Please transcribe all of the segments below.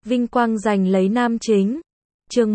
Vinh quang giành lấy nam chính. Chương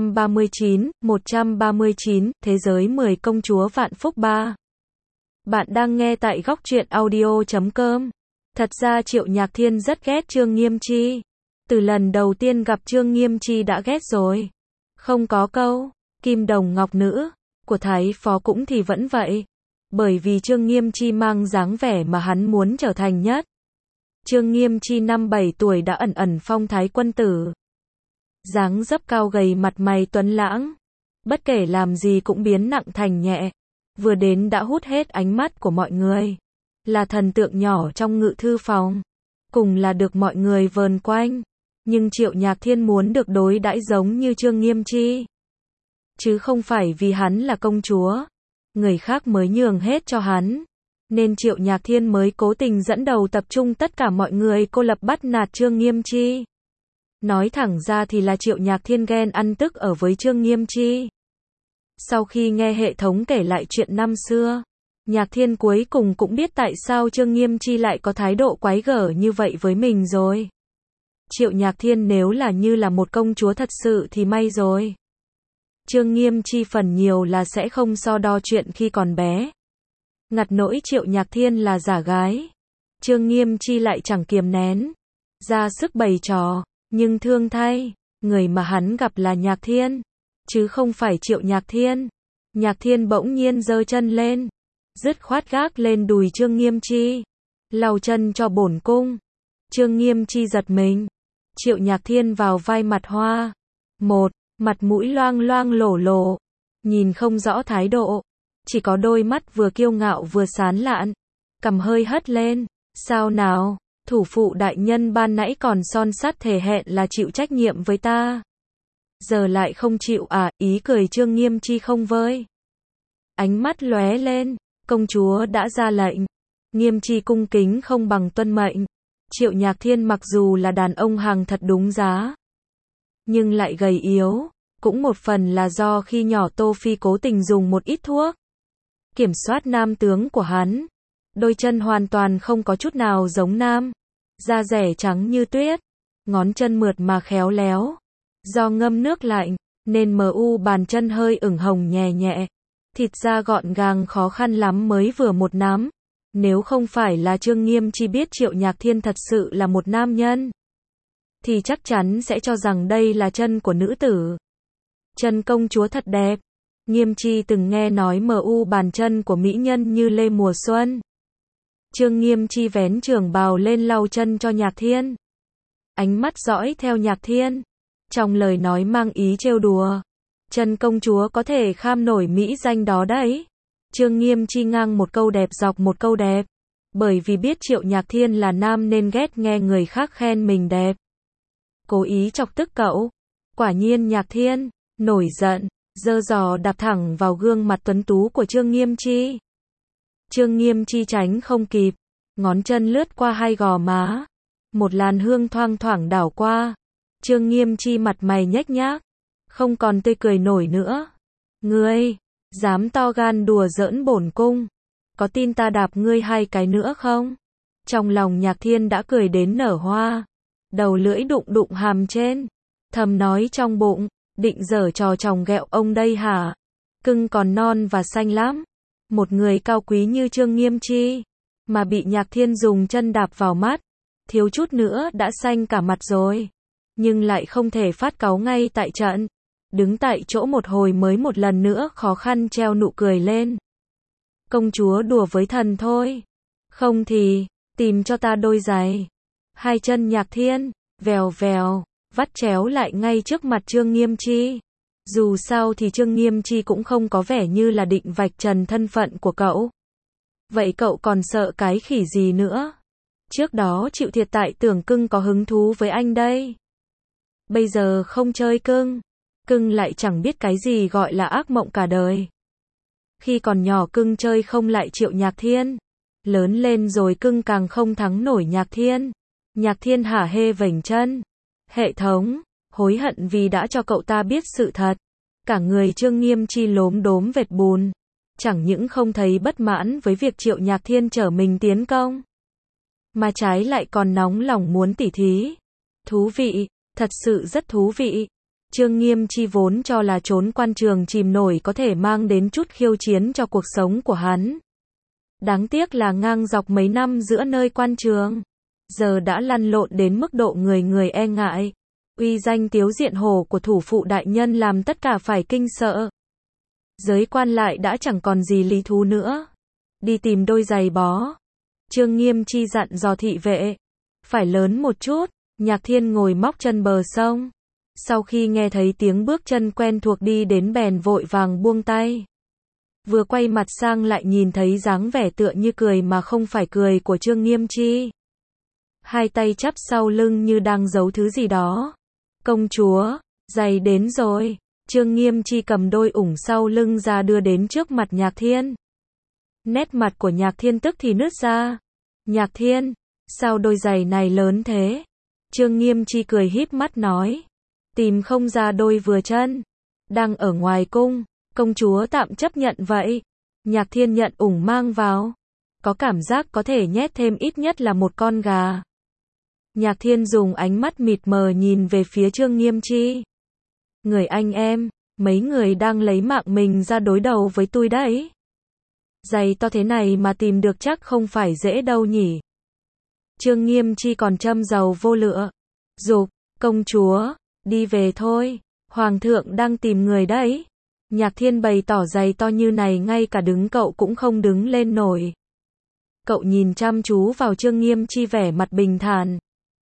139, Thế giới 10 công chúa vạn phúc 3. Bạn đang nghe tại góc truyện audio.com. Thật ra Triệu Nhạc Thiên rất ghét Trương Nghiêm Chi. Từ lần đầu tiên gặp Trương Nghiêm Chi đã ghét rồi. Không có câu kim đồng ngọc nữ của Thái Phó cũng thì vẫn vậy. Bởi vì Trương Nghiêm Chi mang dáng vẻ mà hắn muốn trở thành nhất. Trương Nghiêm Chi năm 7 tuổi đã ẩn ẩn phong thái quân tử. Dáng dấp cao gầy, mặt mày tuấn lãng. Bất kể làm gì cũng biến nặng thành nhẹ. Vừa đến đã hút hết ánh mắt của mọi người. Là thần tượng nhỏ trong ngự thư phòng. Cùng là được mọi người vờn quanh. Nhưng Triệu Nhạc Thiên muốn được đối đãi giống như Trương Nghiêm Chi. Chứ không phải vì hắn là công chúa. Người khác mới nhường hết cho hắn. Nên Triệu Nhạc Thiên mới cố tình dẫn đầu tập trung tất cả mọi người cô lập bắt nạt Trương Nghiêm Chi. Nói thẳng ra thì là Triệu Nhạc Thiên ghen ăn tức ở với Trương Nghiêm Chi. Sau khi nghe hệ thống kể lại chuyện năm xưa, Nhạc Thiên cuối cùng cũng biết tại sao Trương Nghiêm Chi lại có thái độ quái gở như vậy với mình rồi. Triệu Nhạc Thiên nếu là như là một công chúa thật sự thì may rồi. Trương Nghiêm Chi phần nhiều là sẽ không so đo chuyện khi còn bé. Ngặt nỗi Triệu Nhạc Thiên là giả gái. Trương Nghiêm Chi lại chẳng kiềm nén. Ra sức bày trò. Nhưng thương thay, người mà hắn gặp là Nhạc Thiên. Chứ không phải Triệu Nhạc Thiên. Nhạc Thiên bỗng nhiên giơ chân lên. Dứt khoát gác lên đùi Trương Nghiêm Chi. Lau chân cho bổn cung. Trương Nghiêm Chi giật mình. Triệu Nhạc Thiên vào vai mặt hoa. Mặt mũi loang loang lổ lổ. Nhìn không rõ thái độ. Chỉ có đôi mắt vừa kiêu ngạo vừa sán lạn. Cằm hơi hất lên. Sao nào, thủ phụ đại nhân ban nãy còn son sắt thề hẹn là chịu trách nhiệm với ta. Giờ lại không chịu à, ý cười Trương Nghiêm Chi không vơi. Ánh mắt lóe lên, công chúa đã ra lệnh. Nghiêm Chi cung kính không bằng tuân mệnh. Triệu Nhạc Thiên mặc dù là đàn ông hàng thật đúng giá. Nhưng lại gầy yếu, cũng một phần là do khi nhỏ Tô Phi cố tình dùng một ít thuốc. Kiểm soát nam tướng của hắn. Đôi chân hoàn toàn không có chút nào giống nam. Da rẻ trắng như tuyết. Ngón chân mượt mà khéo léo. Do ngâm nước lạnh, nên bàn chân hơi ửng hồng nhẹ nhẹ. Thịt da gọn gàng khó khăn lắm mới vừa một nắm. Nếu không phải là Trương Nghiêm Chi biết Triệu Nhạc Thiên thật sự là một nam nhân, thì chắc chắn sẽ cho rằng đây là chân của nữ tử. Chân công chúa thật đẹp. Nghiêm Chi từng nghe nói bàn chân của mỹ nhân như lê mùa xuân. Trương Nghiêm Chi vén trường bào lên lau chân cho Nhạc Thiên. Ánh mắt dõi theo Nhạc Thiên. Trong lời nói mang ý trêu đùa. Chân công chúa có thể kham nổi mỹ danh đó đấy. Trương Nghiêm Chi ngang một câu đẹp dọc một câu đẹp. Bởi vì biết Triệu Nhạc Thiên là nam nên ghét nghe người khác khen mình đẹp. Cố ý chọc tức cậu. Quả nhiên Nhạc Thiên nổi giận, giơ giò đạp thẳng vào gương mặt tuấn tú của Trương Nghiêm Chi. Trương Nghiêm Chi tránh không kịp, ngón chân lướt qua hai gò má. Một làn hương thoang thoảng đảo qua. Trương Nghiêm Chi mặt mày nhếch nhác, không còn tươi cười nổi nữa. Ngươi, dám to gan đùa giỡn bổn cung, có tin ta đạp ngươi 2 cái nữa không? Trong lòng Nhạc Thiên đã cười đến nở hoa. Đầu lưỡi đụng đụng hàm trên. Thầm nói trong bụng, định giở trò chồng ghẹo ông đây hả? Cưng còn non và xanh lắm. Một người cao quý như Trương Nghiêm Chi, mà bị Nhạc Thiên dùng chân đạp vào mắt, thiếu chút nữa đã xanh cả mặt rồi. Nhưng lại không thể phát cáu ngay tại trận. Đứng tại chỗ một hồi mới một lần nữa khó khăn treo nụ cười lên. Công chúa đùa với thần thôi. Không thì, tìm cho ta đôi giày. Hai chân Nhạc Thiên, vèo vèo, vắt chéo lại ngay trước mặt Trương Nghiêm Chi. Dù sao thì Trương Nghiêm Chi cũng không có vẻ như là định vạch trần thân phận của cậu. Vậy cậu còn sợ cái khỉ gì nữa? Trước đó chịu thiệt tại tưởng cưng có hứng thú với anh đây. Bây giờ không chơi cưng. Cưng lại chẳng biết cái gì gọi là ác mộng cả đời. Khi còn nhỏ cưng chơi không lại Triệu Nhạc Thiên. Lớn lên rồi cưng càng không thắng nổi Nhạc Thiên. Nhạc Thiên hả hê vểnh chân. Hệ thống, hối hận vì đã cho cậu ta biết sự thật. Cả người Trương Nghiêm Chi lốm đốm vệt bùn. Chẳng những không thấy bất mãn với việc Triệu Nhạc Thiên chở mình tiến công, mà trái lại còn nóng lòng muốn tỉ thí. Thú vị, Thật sự rất thú vị. Trương Nghiêm Chi vốn cho là trốn quan trường chìm nổi có thể mang đến chút khiêu chiến cho cuộc sống của hắn. Đáng tiếc là ngang dọc mấy năm giữa nơi quan trường, giờ đã lăn lộn đến mức độ người người e ngại. Uy danh tiếu diện hổ của thủ phụ đại nhân làm tất cả phải kinh sợ. Giới quan lại đã chẳng còn gì lý thú nữa. Đi tìm đôi giày bó. Trương Nghiêm Chi dặn dò thị vệ. Phải lớn một chút. Nhạc Thiên ngồi móc chân bờ sông. Sau khi nghe thấy tiếng bước chân quen thuộc đi đến bèn vội vàng buông tay. Vừa quay mặt sang lại nhìn thấy dáng vẻ tựa như cười mà không phải cười của Trương Nghiêm Chi. Hai tay chắp sau lưng như đang giấu thứ gì đó. Công chúa, giày đến rồi. Trương Nghiêm Chi cầm đôi ủng sau lưng ra đưa đến trước mặt Nhạc Thiên. Nét mặt của Nhạc Thiên tức thì nứt ra. Nhạc Thiên, sao đôi giày này lớn thế? Trương Nghiêm Chi cười híp mắt nói. Tìm không ra đôi vừa chân. Đang ở ngoài cung, công chúa tạm chấp nhận vậy. Nhạc Thiên nhận ủng mang vào. Có cảm giác có thể nhét thêm ít nhất là một con gà. Nhạc Thiên dùng ánh mắt mịt mờ nhìn về phía Trương Nghiêm Chi. Người anh em, mấy người đang lấy mạng mình ra đối đầu với tôi đấy. Giày to thế này mà tìm được chắc không phải dễ đâu nhỉ. Trương Nghiêm Chi còn châm dầu vô lửa. Dục, công chúa, đi về thôi. Hoàng thượng đang tìm người đấy. Nhạc Thiên bày tỏ giày to như này ngay cả đứng cậu cũng không đứng lên nổi. Cậu nhìn chăm chú vào Trương Nghiêm Chi vẻ mặt bình thản.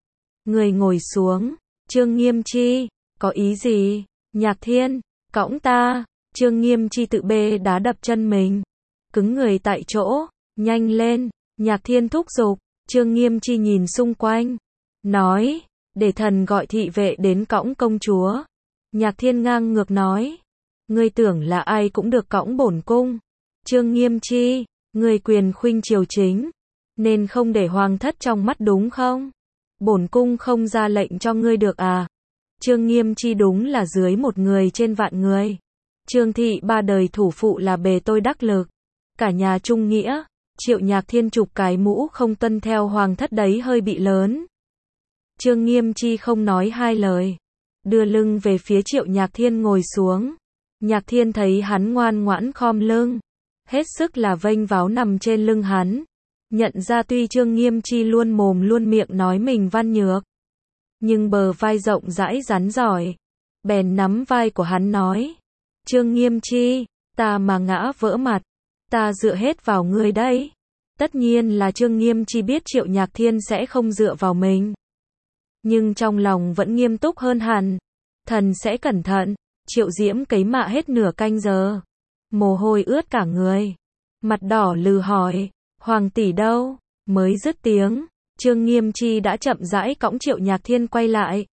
Người ngồi xuống. Trương Nghiêm Chi, có ý gì? Nhạc Thiên, cõng ta. Trương Nghiêm Chi tự bê đá đập chân mình. Cứng người tại chỗ. Nhanh lên. Nhạc Thiên thúc giục. Trương Nghiêm Chi nhìn xung quanh. Nói, để thần gọi thị vệ đến cõng công chúa. Nhạc Thiên ngang ngược nói. Ngươi tưởng là ai cũng được cõng bổn cung. Trương Nghiêm Chi, ngươi quyền khuynh triều chính. Nên không để hoàng thất trong mắt đúng không? Bổn cung không ra lệnh cho ngươi được à? Trương Nghiêm Chi đúng là dưới một người trên vạn người. Trương thị ba đời thủ phụ là bề tôi đắc lực. Cả nhà trung nghĩa. Triệu Nhạc Thiên chụp cái mũ không tuân theo hoàng thất đấy hơi bị lớn. Trương Nghiêm Chi không nói hai lời. Đưa lưng về phía Triệu Nhạc Thiên ngồi xuống. Nhạc Thiên thấy hắn ngoan ngoãn khom lưng. Hết sức là vênh váo nằm trên lưng hắn. Nhận ra tuy Trương Nghiêm Chi luôn mồm luôn miệng nói mình văn nhược. Nhưng bờ vai rộng rãi rắn giỏi. Bèn nắm vai của hắn nói. Trương Nghiêm Chi, ta mà ngã vỡ mặt. Ta dựa hết vào ngươi đấy. Tất nhiên là Trương Nghiêm Chi biết Triệu Nhạc Thiên sẽ không dựa vào mình. Nhưng trong lòng vẫn nghiêm túc hơn hẳn. Thần sẽ cẩn thận. Triệu Diễm cấy mạ hết nửa canh giờ. Mồ hôi ướt cả người. Mặt đỏ lừ hỏi. Hoàng tỷ đâu? Mới dứt tiếng. Trương Nghiêm Chi đã chậm rãi cõng Triệu Nhạc Thiên quay lại.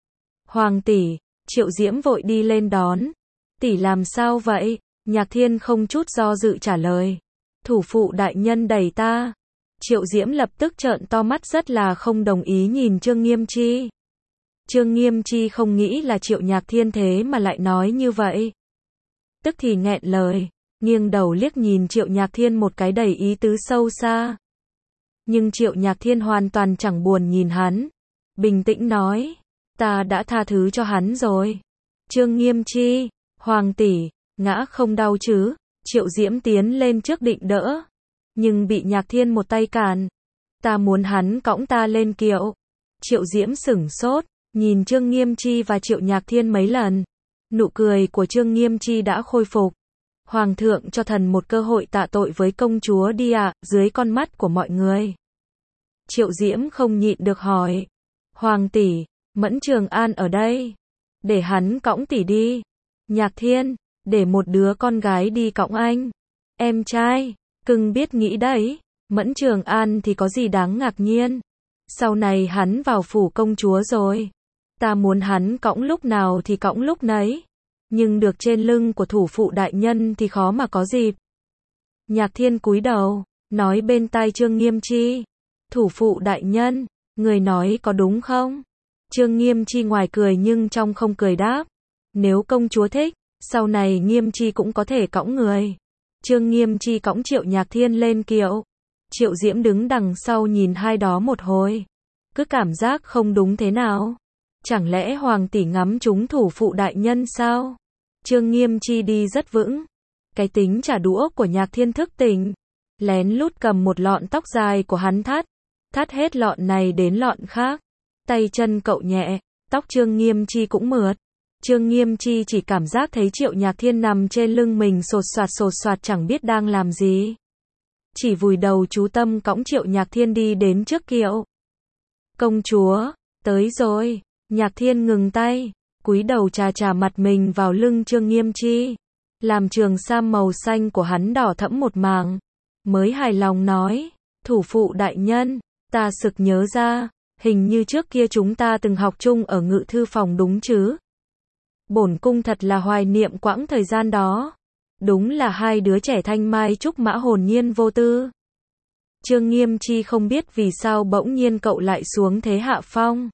Hoàng tỷ. Triệu Diễm vội đi lên đón. Tỷ làm sao vậy? Nhạc Thiên không chút do dự trả lời. Thủ phụ đại nhân đẩy ta. Triệu Diễm lập tức trợn to mắt rất là không đồng ý nhìn Trương Nghiêm Chi. Trương Nghiêm Chi không nghĩ là Triệu Nhạc Thiên thế mà lại nói như vậy. Tức thì nghẹn lời, nghiêng đầu liếc nhìn Triệu Nhạc Thiên một cái đầy ý tứ sâu xa. Nhưng Triệu Nhạc Thiên hoàn toàn chẳng buồn nhìn hắn. Bình tĩnh nói, ta đã tha thứ cho hắn rồi. Trương Nghiêm Chi, hoàng tỷ, ngã không đau chứ? Triệu Diễm tiến lên trước định đỡ. Nhưng bị Nhạc Thiên một tay cản. Ta muốn hắn cõng ta lên kiệu. Triệu Diễm sửng sốt, nhìn Trương Nghiêm Chi và Triệu Nhạc Thiên mấy lần. Nụ cười của Trương Nghiêm Chi đã khôi phục. Hoàng thượng cho thần một cơ hội tạ tội với công chúa đi ạ, dưới con mắt của mọi người. Triệu Diễm không nhịn được hỏi. Hoàng tỷ, Mẫn Trường An ở đây. Để hắn cõng tỷ đi. Nhạc Thiên, để một đứa con gái đi cõng anh. Em trai, cưng biết nghĩ đấy. Mẫn Trường An thì có gì đáng ngạc nhiên. Sau này hắn vào phủ công chúa rồi. Ta muốn hắn cõng lúc nào thì cõng lúc nấy. Nhưng được trên lưng của thủ phụ đại nhân thì khó mà có dịp. Nhạc Thiên cúi đầu, nói bên tai Trương Nghiêm Chi. Thủ phụ đại nhân, người nói có đúng không? Trương Nghiêm Chi ngoài cười nhưng trong không cười đáp. Nếu công chúa thích, sau này Nghiêm Chi cũng có thể cõng người. Trương Nghiêm Chi cõng Triệu Nhạc Thiên lên kiệu. Triệu Diễm đứng đằng sau nhìn hai đó một hồi. Cứ cảm giác không đúng thế nào. Chẳng lẽ hoàng tỷ ngắm trúng thủ phụ đại nhân sao? Trương Nghiêm Chi đi rất vững. Cái tính trả đũa của Nhạc Thiên thức tỉnh. Lén lút cầm một lọn tóc dài của hắn thắt hết lọn này đến lọn khác. Tay chân cậu nhẹ, tóc Trương Nghiêm Chi cũng mượt. Trương Nghiêm Chi chỉ cảm giác thấy Triệu Nhạc Thiên nằm trên lưng mình sột soạt chẳng biết đang làm gì. Chỉ vùi đầu chú tâm cõng Triệu Nhạc Thiên đi đến trước kiệu. Công chúa, tới rồi. Nhạc Thiên ngừng tay, cúi đầu chà mặt mình vào lưng Trương Nghiêm Chi. Làm trường sam màu xanh của hắn đỏ thẫm một mảng. Mới hài lòng nói, thủ phụ đại nhân, ta sực nhớ ra, hình như trước kia chúng ta từng học chung ở ngự thư phòng đúng chứ? Bổn cung thật là hoài niệm quãng thời gian đó. Đúng là hai đứa trẻ thanh mai trúc mã hồn nhiên vô tư. Trương Nghiêm Chi không biết vì sao bỗng nhiên cậu lại xuống thế hạ phong.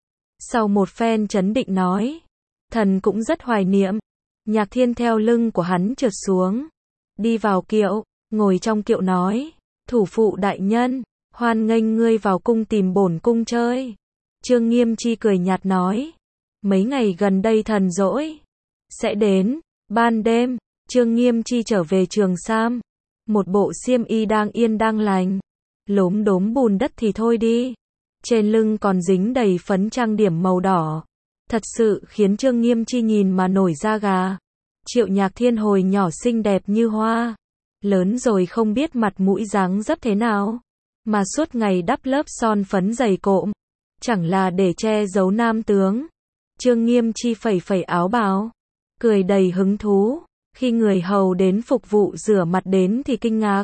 Sau một phen trấn định nói, thần cũng rất hoài niệm. Nhạc Thiên theo lưng của hắn trượt xuống, đi vào kiệu, ngồi trong kiệu nói, thủ phụ đại nhân, hoan nghênh ngươi vào cung tìm bổn cung chơi. Trương Nghiêm Chi cười nhạt nói, mấy ngày gần đây thần rỗi, sẽ đến. Ban đêm, Trương Nghiêm Chi trở về Trường Sam, một bộ xiêm y đang yên đang lành, lốm đốm bùn đất thì thôi đi, trên lưng còn dính đầy phấn trang điểm màu đỏ, thật sự khiến Trương Nghiêm Chi nhìn mà nổi da gà. Triệu Nhạc Thiên hồi nhỏ xinh đẹp như hoa, lớn rồi không biết mặt mũi dáng dấp thế nào, mà suốt ngày đắp lớp son phấn dày cộm, chẳng là để che giấu nam tướng. Trương Nghiêm Chi phẩy áo bào, cười đầy hứng thú. Khi người hầu đến phục vụ rửa mặt đến thì kinh ngạc.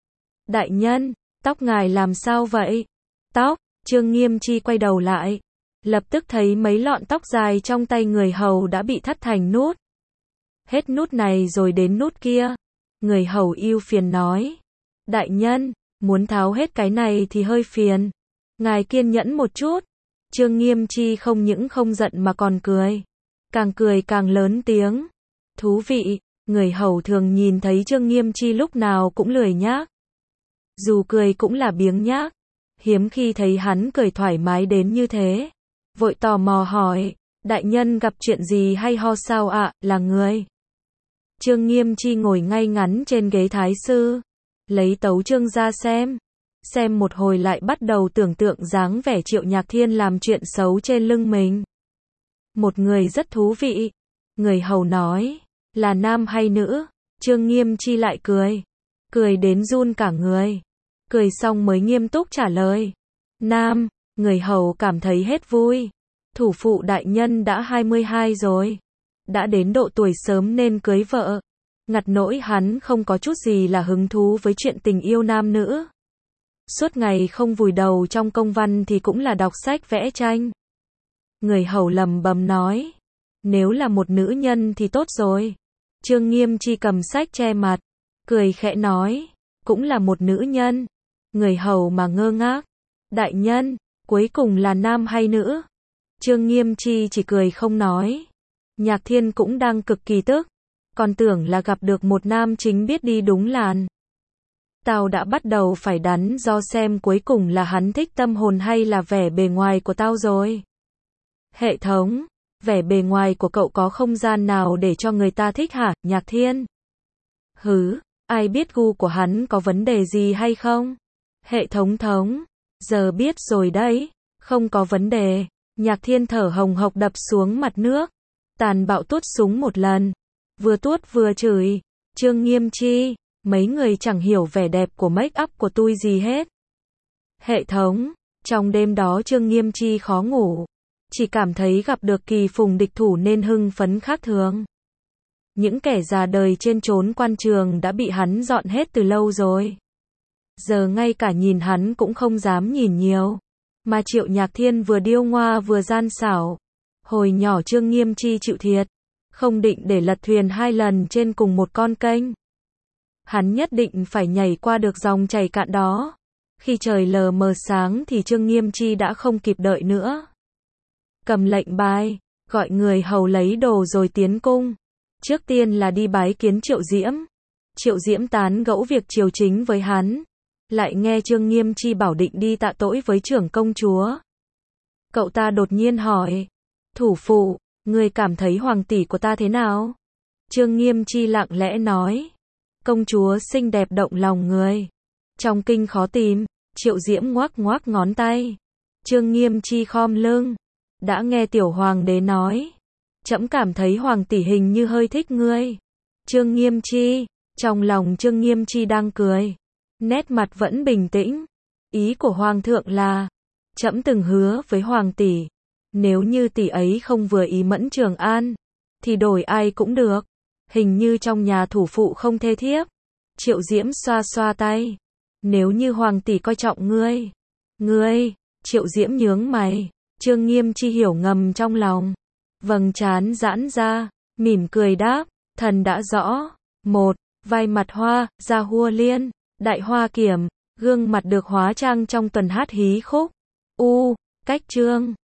Đại nhân, tóc ngài làm sao vậy? Tóc, Trương Nghiêm Chi quay đầu lại, lập tức thấy mấy lọn tóc dài trong tay người hầu đã bị thắt thành nút. Hết nút này rồi đến nút kia. Người hầu ưu phiền nói, đại nhân, muốn tháo hết cái này thì hơi phiền. Ngài kiên nhẫn một chút. Trương Nghiêm Chi không những không giận mà còn cười. Càng cười càng lớn tiếng. Thú vị. Người hầu thường nhìn thấy Trương Nghiêm Chi lúc nào cũng lười nhác. Dù cười cũng là biếng nhác. Hiếm khi thấy hắn cười thoải mái đến như thế. Vội tò mò hỏi, đại nhân gặp chuyện gì hay ho sao ạ, là người? Trương Nghiêm Chi ngồi ngay ngắn trên ghế thái sư. Lấy tấu chương ra xem một hồi lại bắt đầu tưởng tượng dáng vẻ Triệu Nhạc Thiên làm chuyện xấu trên lưng mình. Một người rất thú vị. Người hầu nói, là nam hay nữ? Trương Nghiêm Chi lại cười đến run cả người. Cười xong mới nghiêm túc trả lời, nam. Người hầu cảm thấy hết vui. Thủ phụ đại nhân đã 22 rồi, đã đến độ tuổi sớm nên cưới vợ. Ngặt nỗi hắn không có chút gì là hứng thú với chuyện tình yêu nam nữ. Suốt ngày không vùi đầu trong công văn thì cũng là đọc sách vẽ tranh. Người hầu lẩm bẩm nói, nếu là một nữ nhân thì tốt rồi. Trương Nghiêm Chi cầm sách che mặt, cười khẽ nói, cũng là một nữ nhân. Người hầu mà ngơ ngác, đại nhân, cuối cùng là nam hay nữ? Trương Nghiêm Chi chỉ cười không nói. Nhạc Thiên cũng đang cực kỳ tức, còn tưởng là gặp được một nam chính biết đi đúng làn. Tao đã bắt đầu phải đắn do xem cuối cùng là hắn thích tâm hồn hay là vẻ bề ngoài của tao rồi. Hệ thống, vẻ bề ngoài của cậu có không gian nào để cho người ta thích hả, Nhạc Thiên? Hứ, ai biết gu của hắn có vấn đề gì hay không? Hệ thống, giờ biết rồi đấy, không có vấn đề. Nhạc Thiên thở hồng hộc đập xuống mặt nước, tàn bạo tuốt súng một lần, vừa tuốt vừa chửi, Trương Nghiêm Chi, mấy người chẳng hiểu vẻ đẹp của make up của tôi gì hết. Hệ thống, trong đêm đó Trương Nghiêm Chi khó ngủ, chỉ cảm thấy gặp được kỳ phùng địch thủ nên hưng phấn khác thường. Những kẻ già đời trên trốn quan trường đã bị hắn dọn hết từ lâu rồi. Giờ ngay cả nhìn hắn cũng không dám nhìn nhiều. Mà Triệu Nhạc Thiên vừa điêu ngoa vừa gian xảo. Hồi nhỏ Trương Nghiêm Chi chịu thiệt, không định để lật thuyền 2 lần trên cùng một con kênh. Hắn nhất định phải nhảy qua được dòng chảy cạn đó. Khi trời lờ mờ sáng thì Trương Nghiêm Chi đã không kịp đợi nữa. Cầm lệnh bài, gọi người hầu lấy đồ rồi tiến cung. Trước tiên là đi bái kiến Triệu Diễm. Triệu Diễm tán gẫu việc triều chính với hắn. Lại nghe Trương Nghiêm Chi bảo định đi tạ tội với trưởng công chúa. Cậu ta đột nhiên hỏi, Thủ phụ, người cảm thấy hoàng tỷ của ta thế nào? Trương Nghiêm Chi lặng lẽ nói. Công chúa xinh đẹp động lòng người. Trong kinh khó tìm, Triệu Diễm ngoắc ngoắc ngón tay. Trương Nghiêm Chi khom lưng. Đã nghe tiểu hoàng đế nói. Trẫm cảm thấy hoàng tỷ hình như hơi thích ngươi. Trương Nghiêm Chi, trong lòng Trương Nghiêm Chi đang cười. Nét mặt vẫn bình tĩnh. Ý của hoàng thượng là, trẫm từng hứa với hoàng tỷ. Nếu như tỷ ấy không vừa ý Mẫn Trường An, thì đổi ai cũng được. Hình như trong nhà thủ phụ không thê thiếp. Triệu Diễm xoa xoa tay. Nếu như hoàng tỷ coi trọng ngươi. Ngươi, Triệu Diễm nhướng mày. Trương Nghiêm Chi hiểu ngầm trong lòng. Vầng trán giãn ra, mỉm cười đáp, thần đã rõ. 1. Vai mặt hoa, da hua liên, đại hoa kiểm, gương mặt được hóa trang trong tuần hát hí khúc. Cách chương